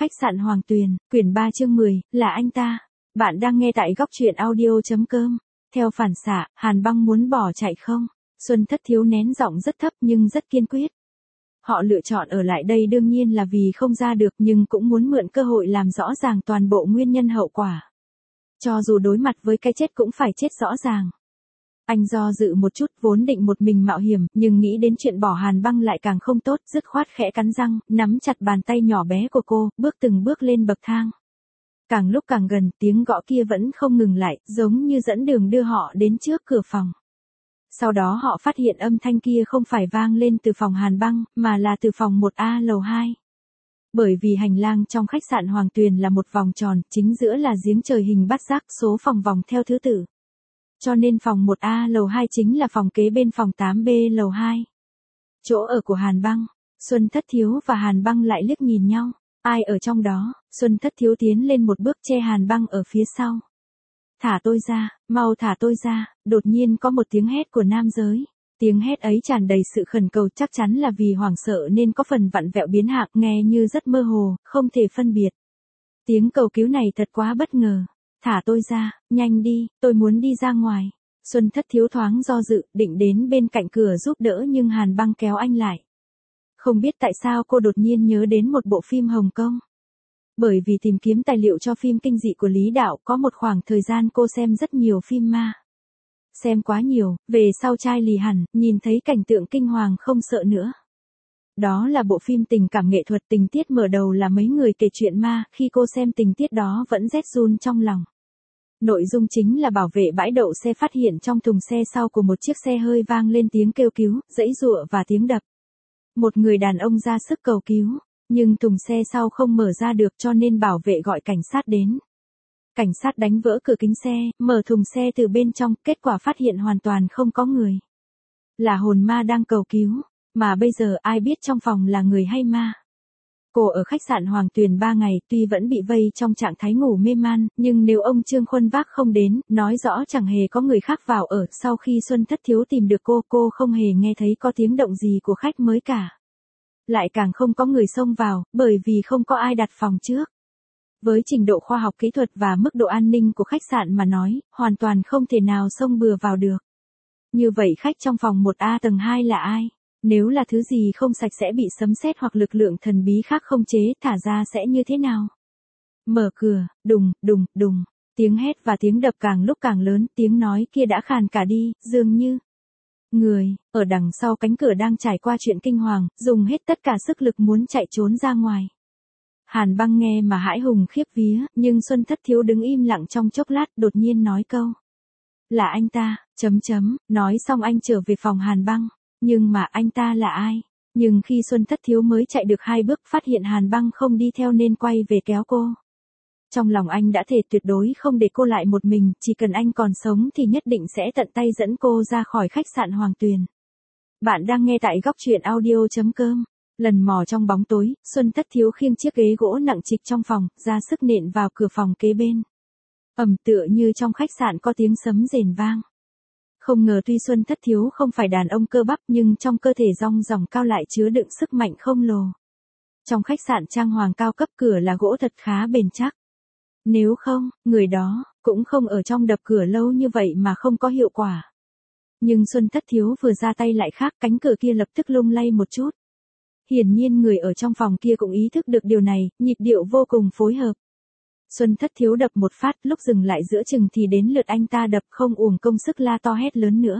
Khách sạn Hoàng Tuyền, quyển 3 chương 10, là anh ta. Bạn đang nghe tại góc truyện audio.com. Theo phản xạ, Hàn Băng muốn bỏ chạy không? Xuân Thất Thiếu nén giọng rất thấp nhưng rất kiên quyết. Họ lựa chọn ở lại đây đương nhiên là vì không ra được nhưng cũng muốn mượn cơ hội làm rõ ràng toàn bộ nguyên nhân hậu quả. Cho dù đối mặt với cái chết cũng phải chết rõ ràng. Anh do dự một chút vốn định một mình mạo hiểm, nhưng nghĩ đến chuyện bỏ Hàn Băng lại càng không tốt, dứt khoát khẽ cắn răng, nắm chặt bàn tay nhỏ bé của cô, bước từng bước lên bậc thang. Càng lúc càng gần, tiếng gõ kia vẫn không ngừng lại, giống như dẫn đường đưa họ đến trước cửa phòng. Sau đó họ phát hiện âm thanh kia không phải vang lên từ phòng Hàn Băng, mà là từ phòng 1A lầu 2. Bởi vì hành lang trong khách sạn Hoàng Tuyền là một vòng tròn, chính giữa là giếng trời hình bát giác, số phòng vòng theo thứ tự. Cho nên phòng 1A lầu 2 chính là phòng kế bên phòng 8B lầu 2. Chỗ ở của Hàn Băng. Xuân Thất Thiếu và Hàn Băng lại liếc nhìn nhau. Ai ở trong đó? Xuân Thất Thiếu tiến lên một bước che Hàn Băng ở phía sau. Thả tôi ra, mau thả tôi ra. Đột nhiên có một tiếng hét của nam giới. Tiếng hét ấy tràn đầy sự khẩn cầu, chắc chắn là vì hoảng sợ nên có phần vặn vẹo biến hạng, nghe như rất mơ hồ, không thể phân biệt. Tiếng cầu cứu này thật quá bất ngờ. Thả tôi ra, nhanh đi, tôi muốn đi ra ngoài. Xuân Thất Thiếu thoáng do dự, định đến bên cạnh cửa giúp đỡ nhưng Hàn Băng kéo anh lại. Không biết tại sao cô đột nhiên nhớ đến một bộ phim Hồng Kông. Bởi vì tìm kiếm tài liệu cho phim kinh dị của Lý Đạo, có một khoảng thời gian cô xem rất nhiều phim ma. Xem quá nhiều, về sau chai lì hẳn, nhìn thấy cảnh tượng kinh hoàng không sợ nữa. Đó là bộ phim tình cảm nghệ thuật, tình tiết mở đầu là mấy người kể chuyện ma, khi cô xem tình tiết đó vẫn rét run trong lòng. Nội dung chính là bảo vệ bãi đậu xe phát hiện trong thùng xe sau của một chiếc xe hơi vang lên tiếng kêu cứu, giãy giụa và tiếng đập. Một người đàn ông ra sức cầu cứu, nhưng thùng xe sau không mở ra được cho nên bảo vệ gọi cảnh sát đến. Cảnh sát đánh vỡ cửa kính xe, mở thùng xe từ bên trong, kết quả phát hiện hoàn toàn không có người. Là hồn ma đang cầu cứu, mà bây giờ ai biết trong phòng là người hay ma. Cô ở khách sạn Hoàng Tuyền 3 ngày, tuy vẫn bị vây trong trạng thái ngủ mê man, nhưng nếu ông Trương Khuân Vác không đến, nói rõ chẳng hề có người khác vào ở. Sau khi Xuân Thất Thiếu tìm được cô không hề nghe thấy có tiếng động gì của khách mới cả. Lại càng không có người xông vào, bởi vì không có ai đặt phòng trước. Với trình độ khoa học kỹ thuật và mức độ an ninh của khách sạn mà nói, hoàn toàn không thể nào xông bừa vào được. Như vậy khách trong phòng 1A tầng 2 là ai? Nếu là thứ gì không sạch sẽ bị sấm sét hoặc lực lượng thần bí khác không chế, thả ra sẽ như thế nào? Mở cửa, đùng, đùng, đùng. Tiếng hét và tiếng đập càng lúc càng lớn, tiếng nói kia đã khàn cả đi, dường như người ở đằng sau cánh cửa đang trải qua chuyện kinh hoàng, dùng hết tất cả sức lực muốn chạy trốn ra ngoài. Hàn Băng nghe mà hãi hùng khiếp vía, nhưng Xuân Thất Thiếu đứng im lặng trong chốc lát, đột nhiên nói câu. Là anh ta, nói xong anh trở về phòng Hàn Băng. Nhưng mà anh ta là ai? Nhưng khi Xuân Thất Thiếu mới chạy được 2 bước phát hiện Hàn Băng không đi theo nên quay về kéo cô. Trong lòng anh đã thề tuyệt đối không để cô lại một mình, chỉ cần anh còn sống thì nhất định sẽ tận tay dẫn cô ra khỏi khách sạn Hoàng Tuyền. Bạn đang nghe tại góc truyện audio.com. Lần mò trong bóng tối, Xuân Thất Thiếu khiêng chiếc ghế gỗ nặng trịch trong phòng, ra sức nện vào cửa phòng kế bên. Ầm, tựa như trong khách sạn có tiếng sấm rền vang. Không ngờ tuy Xuân Thất Thiếu không phải đàn ông cơ bắp nhưng trong cơ thể rong ròng cao lại chứa đựng sức mạnh không lồ. Trong khách sạn trang hoàng cao cấp cửa là gỗ thật khá bền chắc. Nếu không, người đó cũng không ở trong đập cửa lâu như vậy mà không có hiệu quả. Nhưng Xuân Thất Thiếu vừa ra tay lại khác, cánh cửa kia lập tức lung lay một chút. Hiển nhiên người ở trong phòng kia cũng ý thức được điều này, nhịp điệu vô cùng phối hợp. Xuân Thất Thiếu đập một phát, lúc dừng lại giữa chừng thì đến lượt anh ta đập, không uổng công sức la to hét lớn nữa.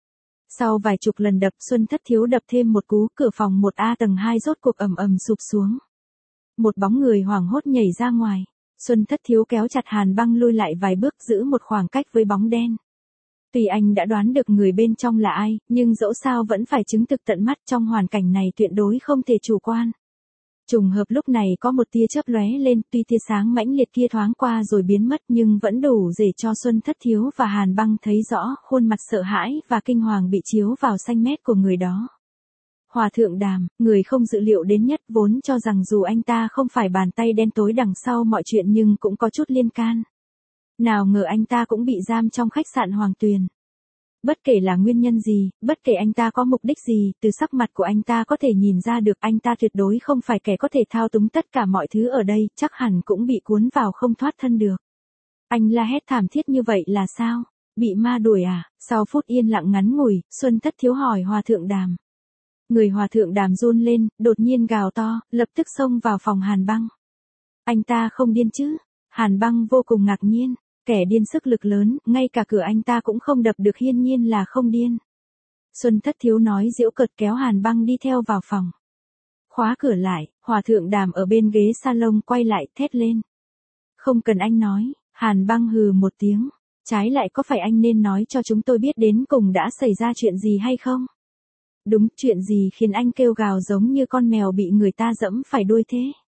Sau vài chục lần đập, Xuân Thất Thiếu đập thêm một cú, cửa phòng 1A tầng 2 rốt cuộc ầm ầm sụp xuống. Một bóng người hoảng hốt nhảy ra ngoài. Xuân Thất Thiếu kéo chặt Hàn Băng lui lại vài bước, giữ một khoảng cách với bóng đen. Tuy anh đã đoán được người bên trong là ai, nhưng dẫu sao vẫn phải chứng thực tận mắt, trong hoàn cảnh này tuyệt đối không thể chủ quan. Trùng hợp lúc này có một tia chớp lóe lên, tuy tia sáng mãnh liệt kia thoáng qua rồi biến mất nhưng vẫn đủ để cho Xuân Thất Thiếu và Hàn Băng thấy rõ khuôn mặt sợ hãi và kinh hoàng bị chiếu vào xanh mét của người đó. Hòa thượng Đàm, người không dự liệu đến nhất, vốn cho rằng dù anh ta không phải bàn tay đen tối đằng sau mọi chuyện nhưng cũng có chút liên can. Nào ngờ anh ta cũng bị giam trong khách sạn Hoàng Tuyền. Bất kể là nguyên nhân gì, bất kể anh ta có mục đích gì, từ sắc mặt của anh ta có thể nhìn ra được anh ta tuyệt đối không phải kẻ có thể thao túng tất cả mọi thứ ở đây, chắc hẳn cũng bị cuốn vào không thoát thân được. Anh la hét thảm thiết như vậy là sao? Bị ma đuổi à? Sau phút yên lặng ngắn ngủi, Xuân Thất Thiếu hỏi Hòa Thượng Đàm. Người Hòa Thượng Đàm run lên, đột nhiên gào to, lập tức xông vào phòng Hàn Băng. Anh ta không điên chứ? Hàn Băng vô cùng ngạc nhiên, kẻ điên sức lực lớn, ngay cả cửa anh ta cũng không đập được, hiển nhiên là không điên. Xuân Thất Thiếu nói giễu cợt kéo Hàn Băng đi theo vào phòng. Khóa cửa lại, Hòa Thượng Đàm ở bên ghế salon quay lại thét lên. Không cần anh nói, Hàn Băng hừ một tiếng. Trái lại có phải anh nên nói cho chúng tôi biết đến cùng đã xảy ra chuyện gì hay không? Đúng, chuyện gì khiến anh kêu gào giống như con mèo bị người ta giẫm phải đuôi thế?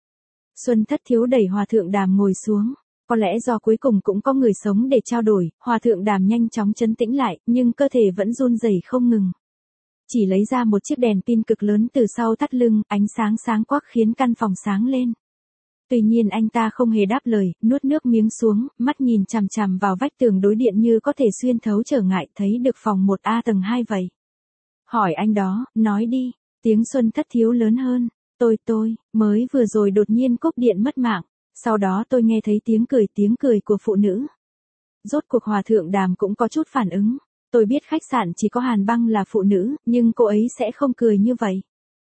Xuân Thất Thiếu đẩy Hòa Thượng Đàm ngồi xuống. Có lẽ do cuối cùng cũng có người sống để trao đổi, Hòa Thượng Đàm nhanh chóng trấn tĩnh lại, nhưng cơ thể vẫn run rẩy không ngừng. Chỉ lấy ra một chiếc đèn pin cực lớn từ sau thắt lưng, ánh sáng sáng quắc khiến căn phòng sáng lên. Tuy nhiên anh ta không hề đáp lời, nuốt nước miếng xuống, mắt nhìn chằm chằm vào vách tường đối điện như có thể xuyên thấu trở ngại, thấy được phòng 1A tầng 2 vậy. Hỏi anh đó, nói đi, tiếng Xuân Thất Thiếu lớn hơn, tôi, mới vừa rồi đột nhiên cúp điện mất mạng, sau đó tôi nghe thấy tiếng cười của phụ nữ. Rốt cuộc Hòa Thượng Đàm cũng có chút phản ứng, tôi biết khách sạn chỉ có Hàn Băng là phụ nữ, nhưng cô ấy sẽ không cười như vậy.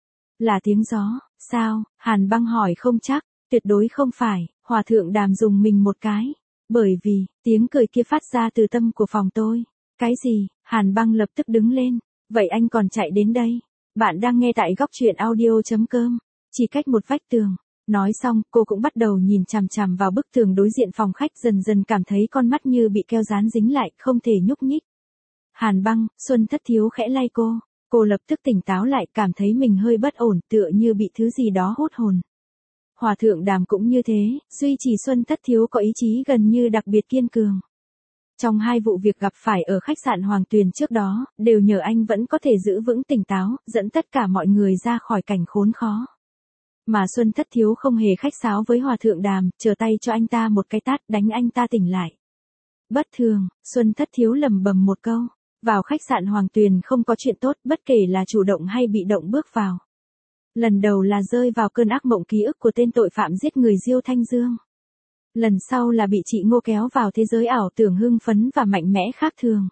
Là tiếng gió, sao? Hàn Băng hỏi không chắc. Tuyệt đối không phải, Hòa Thượng Đàm dùng mình một cái. Bởi vì, tiếng cười kia phát ra từ tâm của phòng tôi. Cái gì? Hàn Băng lập tức đứng lên. Vậy anh còn chạy đến đây? Bạn đang nghe tại góc truyện audio.com. Chỉ cách một vách tường. Nói xong, cô cũng bắt đầu nhìn chằm chằm vào bức tường đối diện phòng khách, dần dần cảm thấy con mắt như bị keo dán dính lại, không thể nhúc nhích. Hàn Băng, Xuân Thất Thiếu khẽ lay cô. Cô lập tức tỉnh táo lại, cảm thấy mình hơi bất ổn, tựa như bị thứ gì đó hút hồn. Hòa Thượng Đàm cũng như thế, duy chỉ Xuân Thất Thiếu có ý chí gần như đặc biệt kiên cường. Trong hai vụ việc gặp phải ở khách sạn Hoàng Tuyền trước đó, đều nhờ anh vẫn có thể giữ vững tỉnh táo, dẫn tất cả mọi người ra khỏi cảnh khốn khó. Mà Xuân Thất Thiếu không hề khách sáo với Hòa Thượng Đàm, trở tay cho anh ta một cái tát, đánh anh ta tỉnh lại. Bất thường, Xuân Thất Thiếu lẩm bẩm một câu. Vào khách sạn Hoàng Tuyền không có chuyện tốt, bất kể là chủ động hay bị động bước vào. Lần đầu là rơi vào cơn ác mộng ký ức của tên tội phạm giết người Diêu Thanh Dương. Lần sau là bị chị Ngô kéo vào thế giới ảo tưởng hưng phấn và mạnh mẽ khác thường.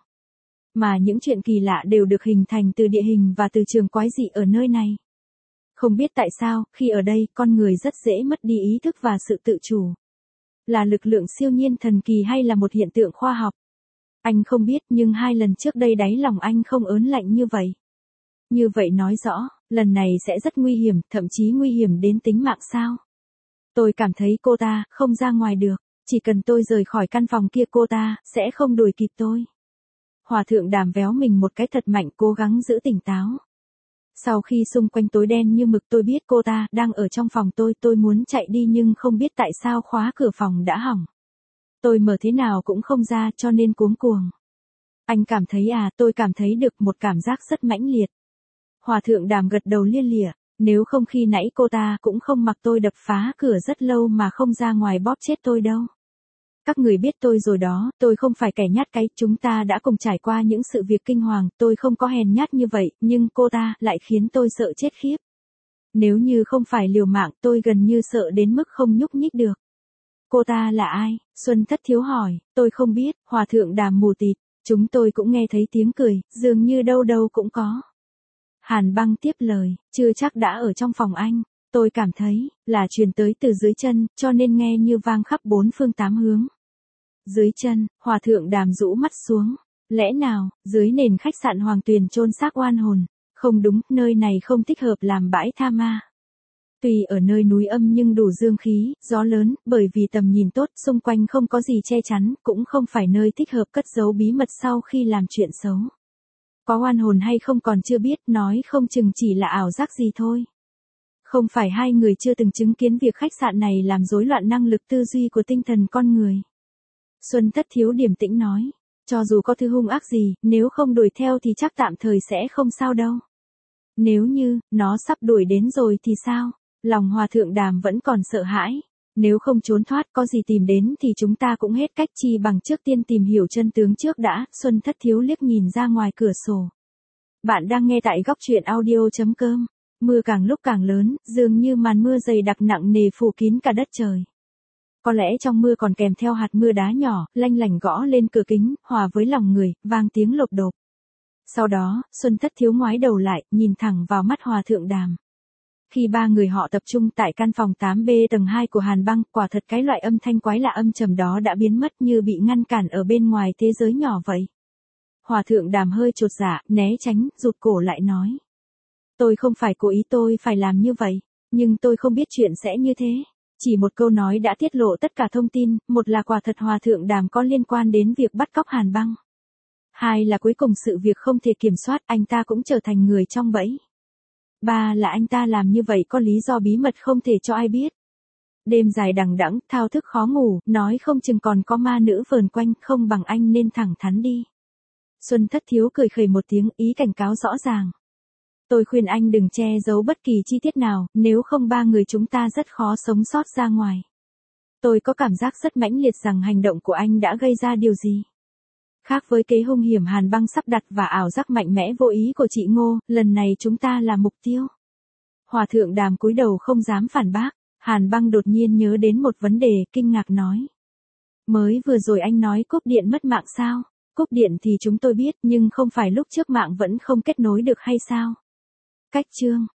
Mà những chuyện kỳ lạ đều được hình thành từ địa hình và từ trường quái dị ở nơi này. Không biết tại sao, khi ở đây, con người rất dễ mất đi ý thức và sự tự chủ. Là lực lượng siêu nhiên thần kỳ hay là một hiện tượng khoa học? Anh không biết, nhưng 2 lần trước đây đáy lòng anh không ớn lạnh như vậy. Như vậy nói rõ, lần này sẽ rất nguy hiểm, thậm chí nguy hiểm đến tính mạng sao? Tôi cảm thấy cô ta không ra ngoài được, chỉ cần tôi rời khỏi căn phòng kia cô ta sẽ không đuổi kịp tôi. Hòa Thượng Đàm véo mình một cái thật mạnh, cố gắng giữ tỉnh táo. Sau khi xung quanh tối đen như mực, tôi biết cô ta đang ở trong phòng tôi muốn chạy đi nhưng không biết tại sao khóa cửa phòng đã hỏng. Tôi mở thế nào cũng không ra, cho nên cuống cuồng. Anh cảm thấy à? Tôi cảm thấy được một cảm giác rất mãnh liệt. Hòa Thượng Đàm gật đầu lia lịa, nếu không khi nãy cô ta cũng không mặc tôi đập phá cửa rất lâu mà không ra ngoài bóp chết tôi đâu. Các người biết tôi rồi đó, tôi không phải kẻ nhát cái, chúng ta đã cùng trải qua những sự việc kinh hoàng, tôi không có hèn nhát như vậy, nhưng cô ta lại khiến tôi sợ chết khiếp. Nếu như không phải liều mạng, tôi gần như sợ đến mức không nhúc nhích được. Cô ta là ai? Xuân Thất Thiếu hỏi. Tôi không biết. Hòa Thượng Đàm mù tịt. Chúng tôi cũng nghe thấy tiếng cười, dường như đâu đâu cũng có. Hàn Băng tiếp lời, chưa chắc đã ở trong phòng anh. Tôi cảm thấy, là truyền tới từ dưới chân, cho nên nghe như vang khắp 4 phương 8 hướng. Dưới chân, Hòa Thượng Đàm rũ mắt xuống. Lẽ nào, dưới nền khách sạn Hoàng Tuyền chôn xác oan hồn? Không đúng, nơi này không thích hợp làm bãi tha ma. Tuy ở nơi núi âm nhưng đủ dương khí, gió lớn, bởi vì tầm nhìn tốt, xung quanh không có gì che chắn, cũng không phải nơi thích hợp cất giấu bí mật sau khi làm chuyện xấu. Có oan hồn hay không còn chưa biết, nói không chừng chỉ là ảo giác gì thôi. Không phải hai người chưa từng chứng kiến việc khách sạn này làm rối loạn năng lực tư duy của tinh thần con người. Xuân Thất Thiếu điềm tĩnh nói, cho dù có thứ hung ác gì, nếu không đuổi theo thì chắc tạm thời sẽ không sao đâu. Nếu như, nó sắp đuổi đến rồi thì sao? Lòng Hòa Thượng Đàm vẫn còn sợ hãi. Nếu không trốn thoát có gì tìm đến thì chúng ta cũng hết cách, chi bằng trước tiên tìm hiểu chân tướng trước đã. Xuân Thất Thiếu liếc nhìn ra ngoài cửa sổ. Bạn đang nghe tại góc truyện audio.com. Mưa càng lúc càng lớn, dường như màn mưa dày đặc nặng nề phủ kín cả đất trời. Có lẽ trong mưa còn kèm theo hạt mưa đá nhỏ, lanh lảnh gõ lên cửa kính, hòa với lòng người, vang tiếng lộp độp. Sau đó, Xuân Thất Thiếu ngoái đầu lại, nhìn thẳng vào mắt Hòa Thượng Đàm. Khi ba người họ tập trung tại căn phòng 8B tầng 2 của Hàn Băng, quả thật cái loại âm thanh quái lạ âm trầm đó đã biến mất như bị ngăn cản ở bên ngoài thế giới nhỏ vậy. Hòa Thượng Đàm hơi chột dạ, né tránh, rụt cổ lại nói. Tôi không phải cố ý, tôi phải làm như vậy, nhưng tôi không biết chuyện sẽ như thế. Chỉ một câu nói đã tiết lộ tất cả thông tin, một là quả thật Hòa Thượng Đàm có liên quan đến việc bắt cóc Hàn Băng. Hai là cuối cùng sự việc không thể kiểm soát, anh ta cũng trở thành người trong bẫy. Ba là anh ta làm như vậy có lý do bí mật không thể cho ai biết. Đêm dài đằng đẵng, thao thức khó ngủ, nói không chừng còn có ma nữ vờn quanh, không bằng anh nên thẳng thắn đi. Xuân Thất Thiếu cười khẩy một tiếng, ý cảnh cáo rõ ràng. Tôi khuyên anh đừng che giấu bất kỳ chi tiết nào, nếu không ba người chúng ta rất khó sống sót ra ngoài. Tôi có cảm giác rất mãnh liệt rằng hành động của anh đã gây ra điều gì. Khác với kế hung hiểm Hàn Băng sắp đặt và ảo giác mạnh mẽ vô ý của chị Ngô, lần này chúng ta là mục tiêu. Hòa Thượng Đàm cúi đầu không dám phản bác, Hàn Băng đột nhiên nhớ đến một vấn đề, kinh ngạc nói. Mới vừa rồi anh nói cúp điện mất mạng sao? Cúp điện thì chúng tôi biết, nhưng không phải lúc trước mạng vẫn không kết nối được hay sao? Cách chương